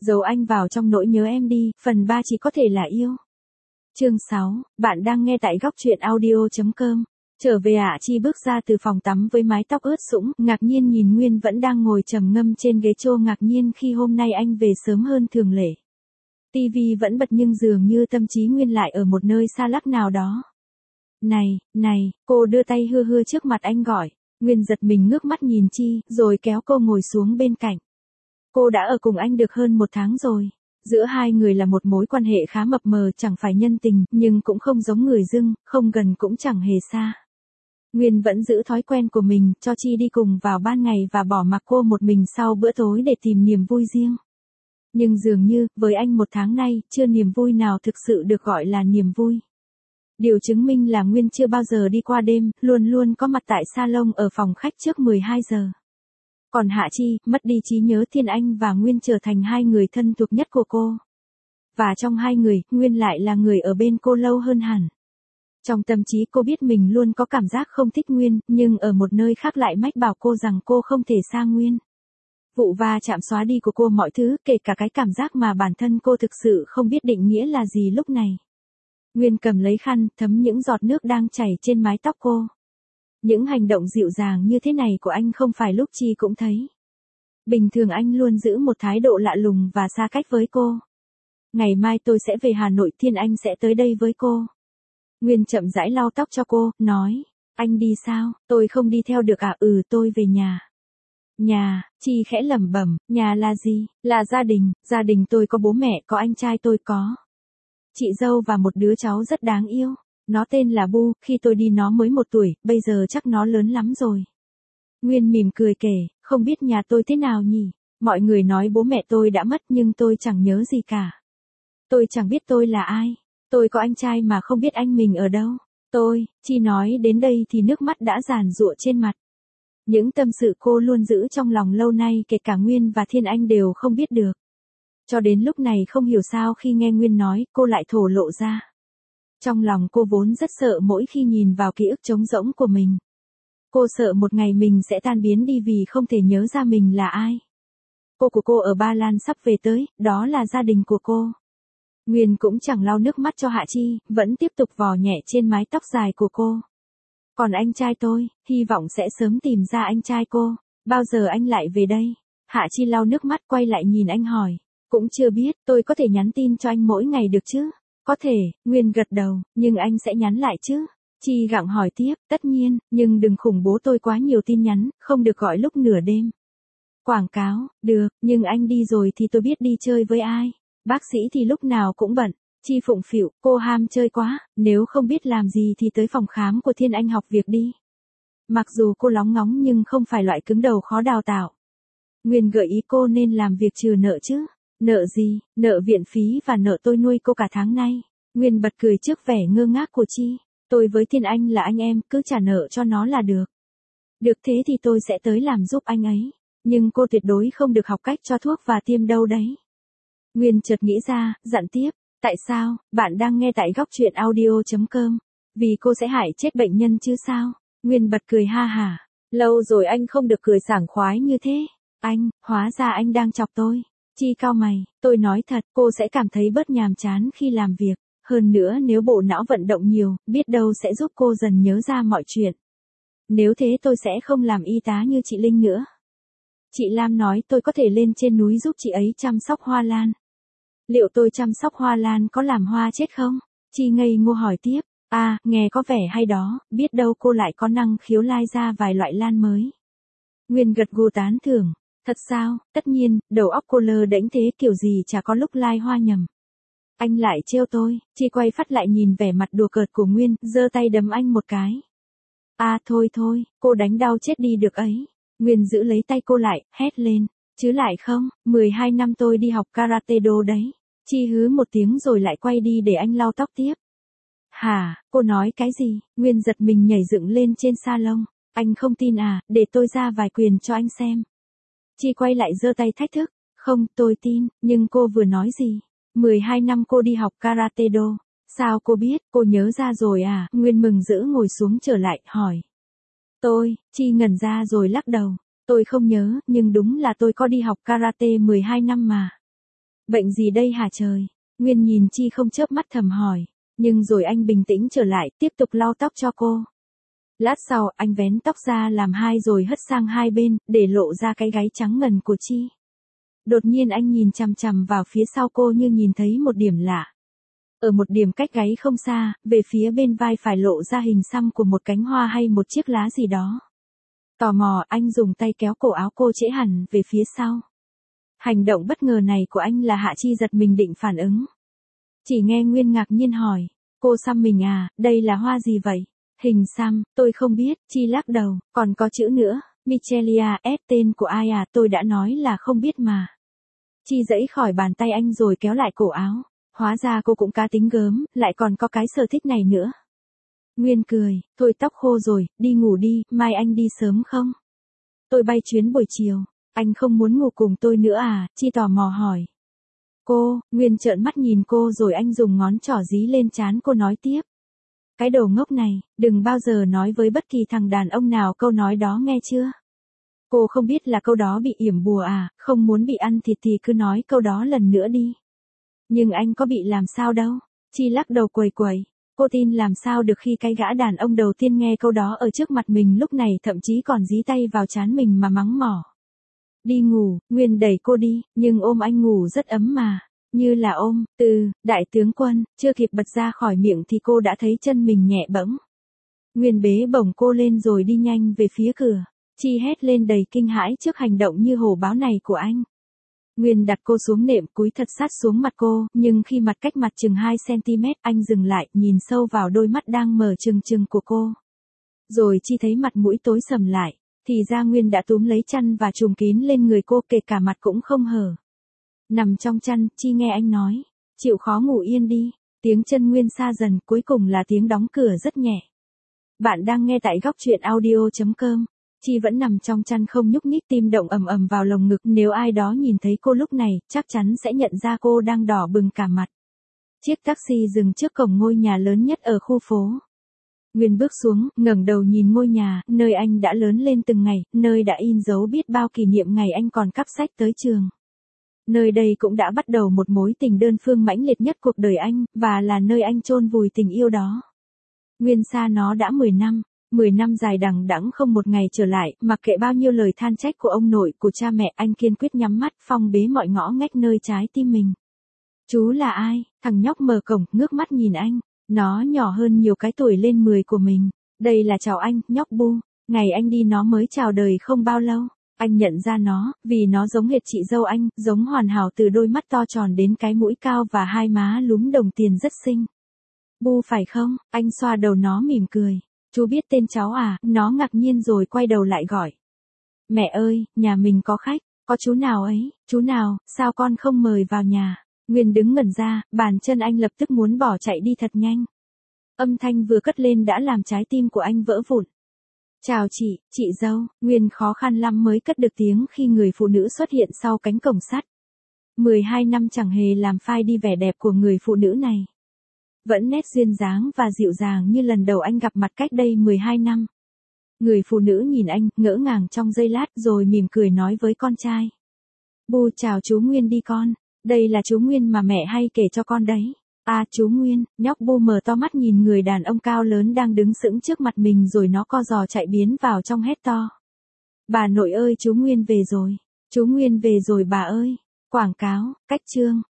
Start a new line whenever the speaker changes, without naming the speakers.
Giấu anh vào trong nỗi nhớ em đi, phần 3 chỉ có thể là yêu. Chương 6, bạn đang nghe tại góc truyện audio.com. Trở về Chi bước ra từ phòng tắm với mái tóc ướt sũng, ngạc nhiên nhìn Nguyên vẫn đang ngồi trầm ngâm trên ghế trô, ngạc nhiên khi hôm nay anh về sớm hơn thường lệ. TV vẫn bật nhưng dường như tâm trí Nguyên lại ở một nơi xa lắc nào đó. Này, cô đưa tay hưa hưa trước mặt anh gọi. Nguyên giật mình ngước mắt nhìn Chi, rồi kéo cô ngồi xuống bên cạnh. Cô đã ở cùng anh được hơn 1 tháng rồi. Giữa hai người là một mối quan hệ khá mập mờ, chẳng phải nhân tình, nhưng cũng không giống người dưng, không gần cũng chẳng hề xa. Nguyên vẫn giữ thói quen của mình, cho Chi đi cùng vào ban ngày và bỏ mặc cô một mình sau bữa tối để tìm niềm vui riêng. Nhưng dường như, với anh 1 tháng nay, chưa niềm vui nào thực sự được gọi là niềm vui. Điều chứng minh là Nguyên chưa bao giờ đi qua đêm, luôn luôn có mặt tại salon ở phòng khách trước 12 giờ. Còn Hạ Chi, mất đi trí nhớ, Thiên Anh và Nguyên trở thành hai người thân thuộc nhất của cô. Và trong hai người, Nguyên lại là người ở bên cô lâu hơn hẳn. Trong tâm trí cô biết mình luôn có cảm giác không thích Nguyên, nhưng ở một nơi khác lại mách bảo cô rằng cô không thể xa Nguyên. Vụ va chạm xóa đi của cô mọi thứ, kể cả cái cảm giác mà bản thân cô thực sự không biết định nghĩa là gì lúc này. Nguyên cầm lấy khăn, thấm những giọt nước đang chảy trên mái tóc cô. Những hành động dịu dàng như thế này của anh không phải lúc Chi cũng thấy. Bình thường anh luôn giữ một thái độ lạ lùng và xa cách với cô. Ngày mai tôi sẽ về Hà Nội, Thiên Anh sẽ tới đây với cô. Nguyên chậm rãi lau tóc cho cô, nói. Anh đi sao? Tôi không đi theo được à? Tôi về nhà. Nhà, Chi khẽ lẩm bẩm, nhà là gì? Là gia đình tôi có bố mẹ, có anh trai tôi, có chị dâu và một đứa cháu rất đáng yêu. Nó tên là Bu, khi tôi đi nó mới 1 tuổi, bây giờ chắc nó lớn lắm rồi. Nguyên mỉm cười kể, không biết nhà tôi thế nào nhỉ? Mọi người nói bố mẹ tôi đã mất nhưng tôi chẳng nhớ gì cả. Tôi chẳng biết tôi là ai. Tôi có anh trai mà không biết anh mình ở đâu. Chi nói đến đây thì nước mắt đã giàn giụa trên mặt. Những tâm sự cô luôn giữ trong lòng lâu nay, kể cả Nguyên và Thiên Anh đều không biết được. Cho đến lúc này không hiểu sao khi nghe Nguyên nói, cô lại thổ lộ ra. Trong lòng cô vốn rất sợ mỗi khi nhìn vào ký ức trống rỗng của mình. Cô sợ một ngày mình sẽ tan biến đi vì không thể nhớ ra mình là ai. Cô của cô ở Ba Lan sắp về tới, đó là gia đình của cô. Nguyên cũng chẳng lau nước mắt cho Hạ Chi, vẫn tiếp tục vò nhẹ trên mái tóc dài của cô. Còn anh trai tôi, hy vọng sẽ sớm tìm ra anh trai cô. Bao giờ anh lại về đây? Hạ Chi lau nước mắt quay lại nhìn anh hỏi. Cũng chưa biết, tôi có thể nhắn tin cho anh mỗi ngày được chứ? Có thể, Nguyên gật đầu, nhưng anh sẽ nhắn lại chứ? Chi gặng hỏi tiếp, tất nhiên, nhưng đừng khủng bố tôi quá nhiều tin nhắn, không được gọi lúc nửa đêm. Quảng cáo, được, nhưng anh đi rồi thì tôi biết đi chơi với ai? Bác sĩ thì lúc nào cũng bận. Chi phụng phịu, cô ham chơi quá, nếu không biết làm gì thì tới phòng khám của Thiên Anh học việc đi. Mặc dù cô lóng ngóng nhưng không phải loại cứng đầu khó đào tạo. Nguyên gợi ý cô nên làm việc trừ nợ chứ. Nợ gì? Nợ viện phí và nợ tôi nuôi cô cả tháng nay. Nguyên bật cười trước vẻ ngơ ngác của Chi. Tôi với Thiên Anh là anh em, cứ trả nợ cho nó là được. Được thế thì tôi sẽ tới làm giúp anh ấy. Nhưng cô tuyệt đối không được học cách cho thuốc và tiêm đâu đấy. Nguyên chợt nghĩ ra, dặn tiếp. Tại sao? Bạn đang nghe tại góc truyện audio.com. Vì cô sẽ hại chết bệnh nhân chứ sao? Nguyên bật cười ha hả. Lâu rồi anh không được cười sảng khoái như thế. Anh, hóa ra anh đang chọc tôi. Chi cau mày, tôi nói thật, cô sẽ cảm thấy bớt nhàm chán khi làm việc. Hơn nữa nếu bộ não vận động nhiều, biết đâu sẽ giúp cô dần nhớ ra mọi chuyện. Nếu thế tôi sẽ không làm y tá như chị Linh nữa. Chị Lam nói tôi có thể lên trên núi giúp chị ấy chăm sóc hoa lan. Liệu tôi chăm sóc hoa lan có làm hoa chết không? Chi ngây ngô hỏi tiếp. Nghe có vẻ hay đó, biết đâu cô lại có năng khiếu lai ra vài loại lan mới. Nguyên gật gù tán thưởng. Thật sao? Tất nhiên, đầu óc cô lơ đễnh thế kiểu gì chả có lúc lai hoa nhầm. Anh lại trêu tôi. Chi quay phát lại nhìn vẻ mặt đùa cợt của Nguyên, giơ tay đấm anh một cái. Thôi, cô đánh đau chết đi được ấy. Nguyên giữ lấy tay cô lại, hét lên. Chứ lại không, 12 năm tôi đi học karate do đấy. Chi hứ một tiếng rồi lại quay đi để anh lau tóc tiếp. Hả, cô nói cái gì? Nguyên giật mình nhảy dựng lên trên salon. Anh không tin à, để tôi ra vài quyền cho anh xem. Chi quay lại giơ tay thách thức. Không, tôi tin, nhưng cô vừa nói gì? 12 năm cô đi học karate do. Sao cô biết, cô nhớ ra rồi à? Nguyên mừng rỡ ngồi xuống trở lại, hỏi. Chi ngẩn ra rồi lắc đầu. Tôi không nhớ, nhưng đúng là tôi có đi học karate 12 năm mà. Bệnh gì đây hả trời? Nguyên nhìn Chi không chớp mắt thầm hỏi. Nhưng rồi anh bình tĩnh trở lại, tiếp tục lau tóc cho cô. Lát sau, anh vén tóc ra làm hai rồi hất sang hai bên, để lộ ra cái gáy trắng ngần của Chi. Đột nhiên anh nhìn chằm chằm vào phía sau cô như nhìn thấy một điểm lạ. Ở một điểm cách gáy không xa, về phía bên vai phải lộ ra hình xăm của một cánh hoa hay một chiếc lá gì đó. Tò mò, anh dùng tay kéo cổ áo cô trễ hẳn về phía sau. Hành động bất ngờ này của anh là Hạ Chi giật mình định phản ứng. Chỉ nghe Nguyên ngạc nhiên hỏi, cô xăm mình à, đây là hoa gì vậy? Hình xăm, tôi không biết, Chi lắc đầu, còn có chữ nữa, Michelia, tên của ai à, tôi đã nói là không biết mà. Chi giãy khỏi bàn tay anh rồi kéo lại cổ áo, hóa ra cô cũng cá tính gớm, lại còn có cái sở thích này nữa. Nguyên cười, thôi tóc khô rồi, đi ngủ đi, mai anh đi sớm không? Tôi bay chuyến buổi chiều, anh không muốn ngủ cùng tôi nữa à, Chi tò mò hỏi. Cô, Nguyên trợn mắt nhìn cô rồi anh dùng ngón trỏ dí lên trán cô nói tiếp. Cái đồ ngốc này, đừng bao giờ nói với bất kỳ thằng đàn ông nào câu nói đó nghe chưa? Cô không biết là câu đó bị yểm bùa à, không muốn bị ăn thịt thì cứ nói câu đó lần nữa đi. Nhưng anh có bị làm sao đâu, Chi lắc đầu quẩy quẩy. Cô tin làm sao được khi cái gã đàn ông đầu tiên nghe câu đó ở trước mặt mình lúc này thậm chí còn dí tay vào trán mình mà mắng mỏ. Đi ngủ, Nguyên đẩy cô đi, nhưng ôm anh ngủ rất ấm mà. Như là ôm, đại tướng quân, chưa kịp bật ra khỏi miệng thì cô đã thấy chân mình nhẹ bẫng. Nguyên bế bổng cô lên rồi đi nhanh về phía cửa. Chi hét lên đầy kinh hãi trước hành động như hổ báo này của anh. Nguyên đặt cô xuống nệm cúi thật sát xuống mặt cô, nhưng khi mặt cách mặt chừng 2 cm anh dừng lại nhìn sâu vào đôi mắt đang mở trừng trừng của cô. Rồi Chi thấy mặt mũi tối sầm lại, thì ra Nguyên đã túm lấy chăn và trùm kín lên người cô kể cả mặt cũng không hở. Nằm trong chăn, Chi nghe anh nói, chịu khó ngủ yên đi, tiếng chân Nguyên xa dần cuối cùng là tiếng đóng cửa rất nhẹ. Bạn đang nghe tại góc truyện audio.com. Chi vẫn nằm trong chăn không nhúc nhích tim động ầm ầm vào lồng ngực, nếu ai đó nhìn thấy cô lúc này, chắc chắn sẽ nhận ra cô đang đỏ bừng cả mặt. Chiếc taxi dừng trước cổng ngôi nhà lớn nhất ở khu phố. Nguyên bước xuống, ngẩng đầu nhìn ngôi nhà, nơi anh đã lớn lên từng ngày, nơi đã in dấu biết bao kỷ niệm ngày anh còn cắp sách tới trường. Nơi đây cũng đã bắt đầu một mối tình đơn phương mãnh liệt nhất cuộc đời anh, và là nơi anh chôn vùi tình yêu đó. Nguyên xa nó đã 10 năm. 10 năm dài đằng đẵng không một ngày trở lại, mặc kệ bao nhiêu lời than trách của ông nội, của cha mẹ, anh kiên quyết nhắm mắt, phong bế mọi ngõ ngách nơi trái tim mình. Chú là ai? Thằng nhóc mở cổng, ngước mắt nhìn anh. Nó nhỏ hơn nhiều cái tuổi lên 10 của mình. Đây là chào anh, nhóc Bu. Ngày anh đi nó mới chào đời không bao lâu. Anh nhận ra nó, vì nó giống hệt chị dâu anh, giống hoàn hảo từ đôi mắt to tròn đến cái mũi cao và hai má lúm đồng tiền rất xinh. Bu phải không? Anh xoa đầu nó mỉm cười. Chú biết tên cháu à? Nó ngạc nhiên rồi quay đầu lại gọi. Mẹ ơi, nhà mình có khách, có chú nào ấy, chú nào, sao con không mời vào nhà? Nguyên đứng ngẩn ra, bàn chân anh lập tức muốn bỏ chạy đi thật nhanh. Âm thanh vừa cất lên đã làm trái tim của anh vỡ vụn. Chào chị dâu, Nguyên khó khăn lắm mới cất được tiếng khi người phụ nữ xuất hiện sau cánh cổng sắt. 12 năm chẳng hề làm phai đi vẻ đẹp của người phụ nữ này. Vẫn nét duyên dáng và dịu dàng như lần đầu anh gặp mặt cách đây 12 năm. Người phụ nữ nhìn anh, ngỡ ngàng trong giây lát rồi mỉm cười nói với con trai. Bu chào chú Nguyên đi con, đây là chú Nguyên mà mẹ hay kể cho con đấy. À chú Nguyên, nhóc Bu mở to mắt nhìn người đàn ông cao lớn đang đứng sững trước mặt mình rồi nó co giò chạy biến vào trong hét to. Bà nội ơi chú Nguyên về rồi, chú Nguyên về rồi bà ơi. Quảng cáo, cách chương.